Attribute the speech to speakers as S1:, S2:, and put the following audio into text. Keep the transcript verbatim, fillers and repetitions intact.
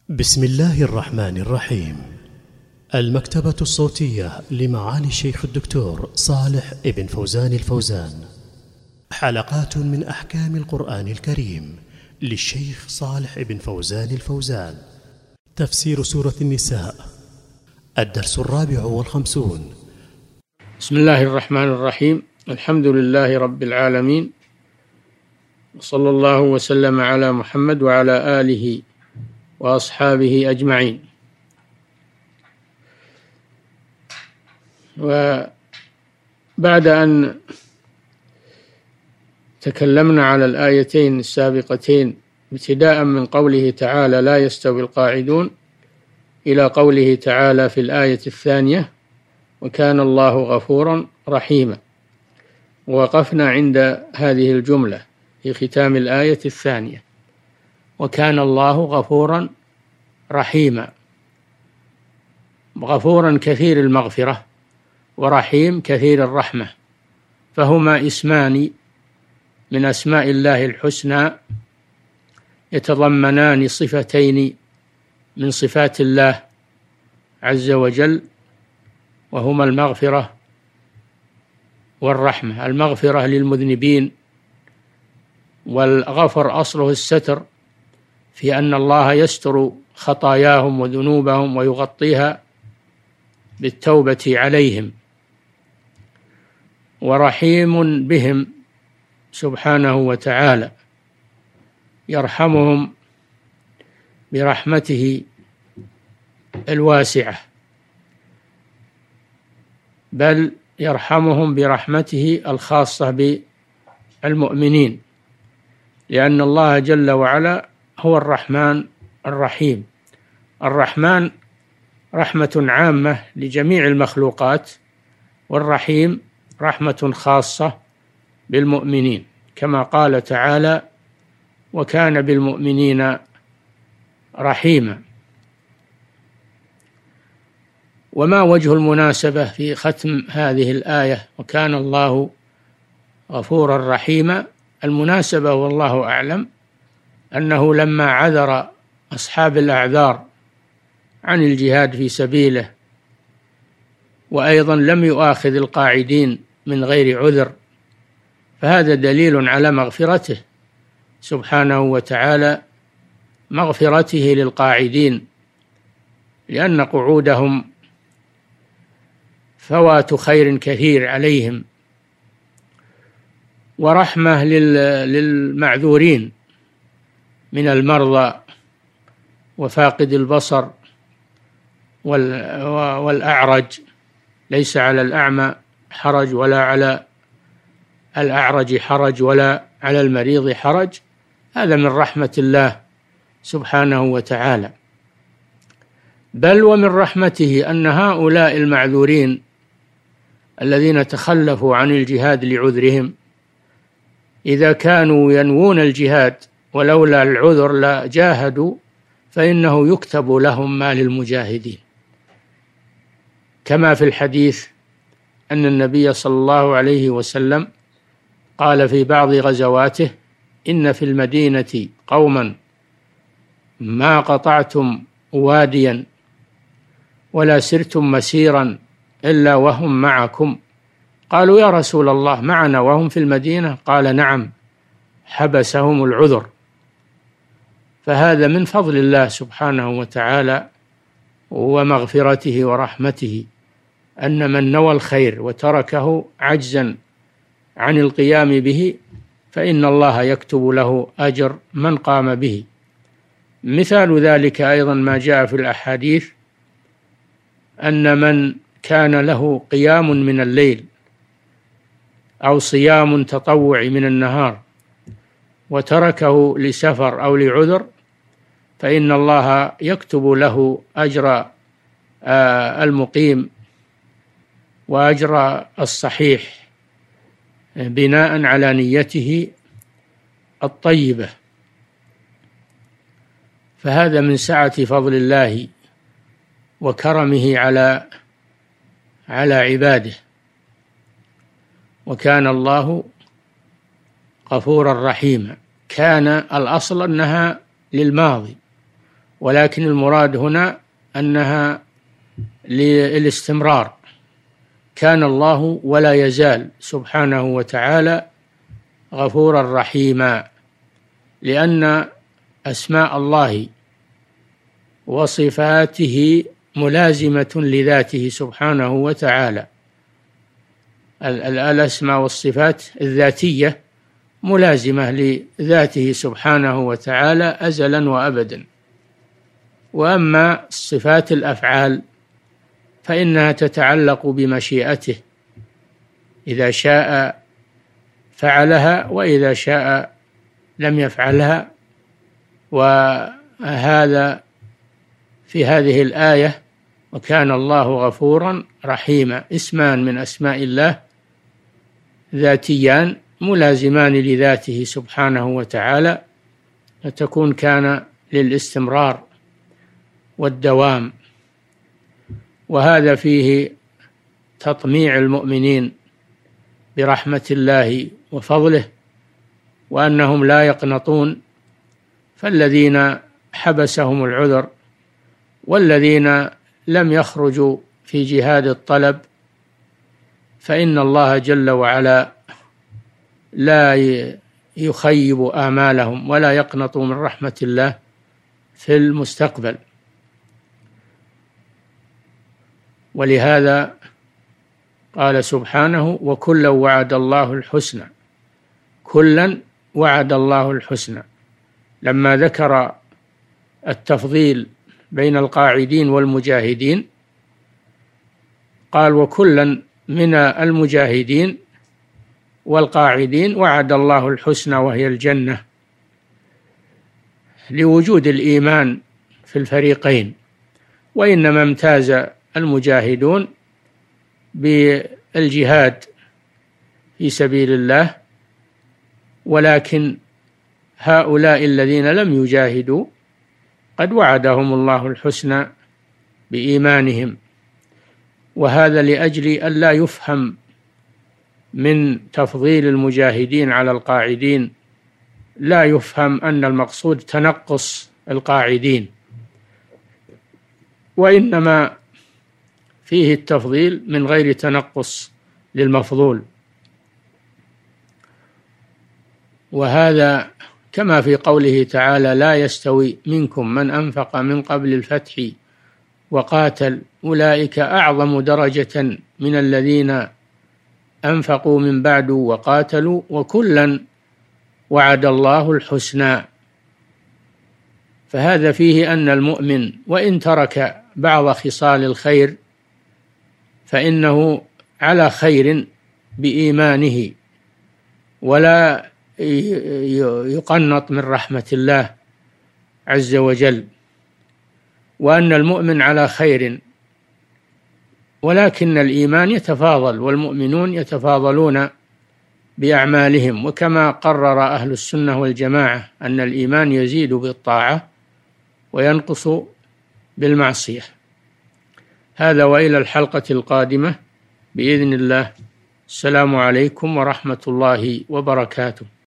S1: بسم الله الرحمن الرحيم. المكتبة الصوتية لمعالي الشيخ الدكتور صالح ابن فوزان الفوزان، حلقات من أحكام القرآن الكريم للشيخ صالح ابن فوزان الفوزان. تفسير سورة النساء، الدرس الرابع والخمسون.
S2: بسم الله الرحمن الرحيم. الحمد لله رب العالمين، وصلى الله وسلم على محمد وعلى آله وأصحابه أجمعين. وبعد أن تكلمنا على الآيتين السابقتين ابتداء من قوله تعالى لا يستوي القاعدون إلى قوله تعالى في الآية الثانية وكان الله غفورا رحيما، ووقفنا عند هذه الجملة في ختام الآية الثانية وكان الله غفورا رحيما. غفورا كثير المغفرة ورحيم كثير الرحمة، فهما اسمان من أسماء الله الحسنى يتضمنان صفتين من صفات الله عز وجل، وهما المغفرة والرحمة. المغفرة للمذنبين، والغفر أصله الستر، في أن الله يستر خطاياهم وذنوبهم ويغطيها بالتوبة عليهم. ورحيم بهم سبحانه وتعالى، يرحمهم برحمته الواسعة، بل يرحمهم برحمته الخاصة بالمؤمنين، لأن الله جل وعلا هو الرحمن الرحيم. الرحمن رحمة عامة لجميع المخلوقات، والرحيم رحمة خاصة بالمؤمنين، كما قال تعالى وكان بالمؤمنين رحيما. وما وجه المناسبة في ختم هذه الآية وكان الله غفورا رحيما؟ المناسبة والله أعلم أنه لما عذر أصحاب الأعذار عن الجهاد في سبيله، وأيضا لم يؤاخذ القاعدين من غير عذر، فهذا دليل على مغفرته سبحانه وتعالى، مغفرته للقاعدين، لأن قعودهم فوات خير كثير عليهم، ورحمة للمعذورين من المرضى وفاقد البصر والأعرج. ليس على الأعمى حرج ولا على الأعرج حرج ولا على المريض حرج، هذا من رحمة الله سبحانه وتعالى. بل ومن رحمته أن هؤلاء المعذورين الذين تخلفوا عن الجهاد لعذرهم، إذا كانوا ينوون الجهاد ولولا العذر لا جاهدوا، فإنه يكتب لهم ما للمجاهدين، كما في الحديث أن النبي صلى الله عليه وسلم قال في بعض غزواته إن في المدينة قوما ما قطعتم واديا ولا سرتم مسيرا إلا وهم معكم. قالوا يا رسول الله معنا وهم في المدينة؟ قال نعم، حبسهم العذر. فهذا من فضل الله سبحانه وتعالى ومغفرته ورحمته، أن من نوى الخير وتركه عجزا عن القيام به فإن الله يكتب له أجر من قام به. مثال ذلك أيضا ما جاء في الأحاديث أن من كان له قيام من الليل أو صيام تطوع من النهار وتركه لسفر أو لعذر، فإن الله يكتب له أجر المقيم وأجر الصحيح بناء على نيته الطيبة. فهذا من سعة فضل الله وكرمه على على عباده. وكان الله غفورا رحيما. كان الأصل أنها للماضي، ولكن المراد هنا أنها للاستمرار، كان الله ولا يزال سبحانه وتعالى غفورا رحيما، لأن أسماء الله وصفاته ملازمة لذاته سبحانه وتعالى. الأسماء والصفات الذاتية ملازمة لذاته سبحانه وتعالى أزلا وأبدا، وأما صفات الأفعال فإنها تتعلق بمشيئته، إذا شاء فعلها وإذا شاء لم يفعلها. وهذا في هذه الآية وكان الله غفورا رحيما، اسمان من أسماء الله ذاتيان ملازمان لذاته سبحانه وتعالى، فتكون كان للاستمرار والدوام. وهذا فيه تطميع المؤمنين برحمة الله وفضله، وأنهم لا يقنطون، فالذين حبسهم العذر والذين لم يخرجوا في جهاد الطلب فإن الله جل وعلا لا يخيب آمالهم ولا يقنطوا من رحمة الله في المستقبل. ولهذا قال سبحانه: وكلا وعد الله الحسنى. كلا وعد الله الحسنى، لما ذكر التفضيل بين القاعدين والمجاهدين قال: وكلا من المجاهدين والقاعدين وعد الله الحسنى وهي الجنة، لوجود الإيمان في الفريقين. وإنما امتاز المجاهدون بالجهاد في سبيل الله، ولكن هؤلاء الذين لم يجاهدوا قد وعدهم الله الحسنى بإيمانهم. وهذا لأجل أن لا يفهم من تفضيل المجاهدين على القاعدين، لا يفهم أن المقصود تنقص القاعدين، وإنما فيه التفضيل من غير تنقص للمفضول. وهذا كما في قوله تعالى: لا يستوي منكم من أنفق من قبل الفتح وقاتل أولئك أعظم درجة من الذين أنفقوا من بعد وقاتلوا وكلا وعد الله الحسنى. فهذا فيه أن المؤمن وإن ترك بعض خصال الخير فإنه على خير بإيمانه، ولا يقنط من رحمة الله عز وجل، وأن المؤمن على خير، ولكن الإيمان يتفاضل، والمؤمنون يتفاضلون بأعمالهم. وكما قرر أهل السنة والجماعة أن الإيمان يزيد بالطاعة وينقص بالمعصية. هذا، وإلى الحلقة القادمة بإذن الله. السلام عليكم ورحمة الله وبركاته.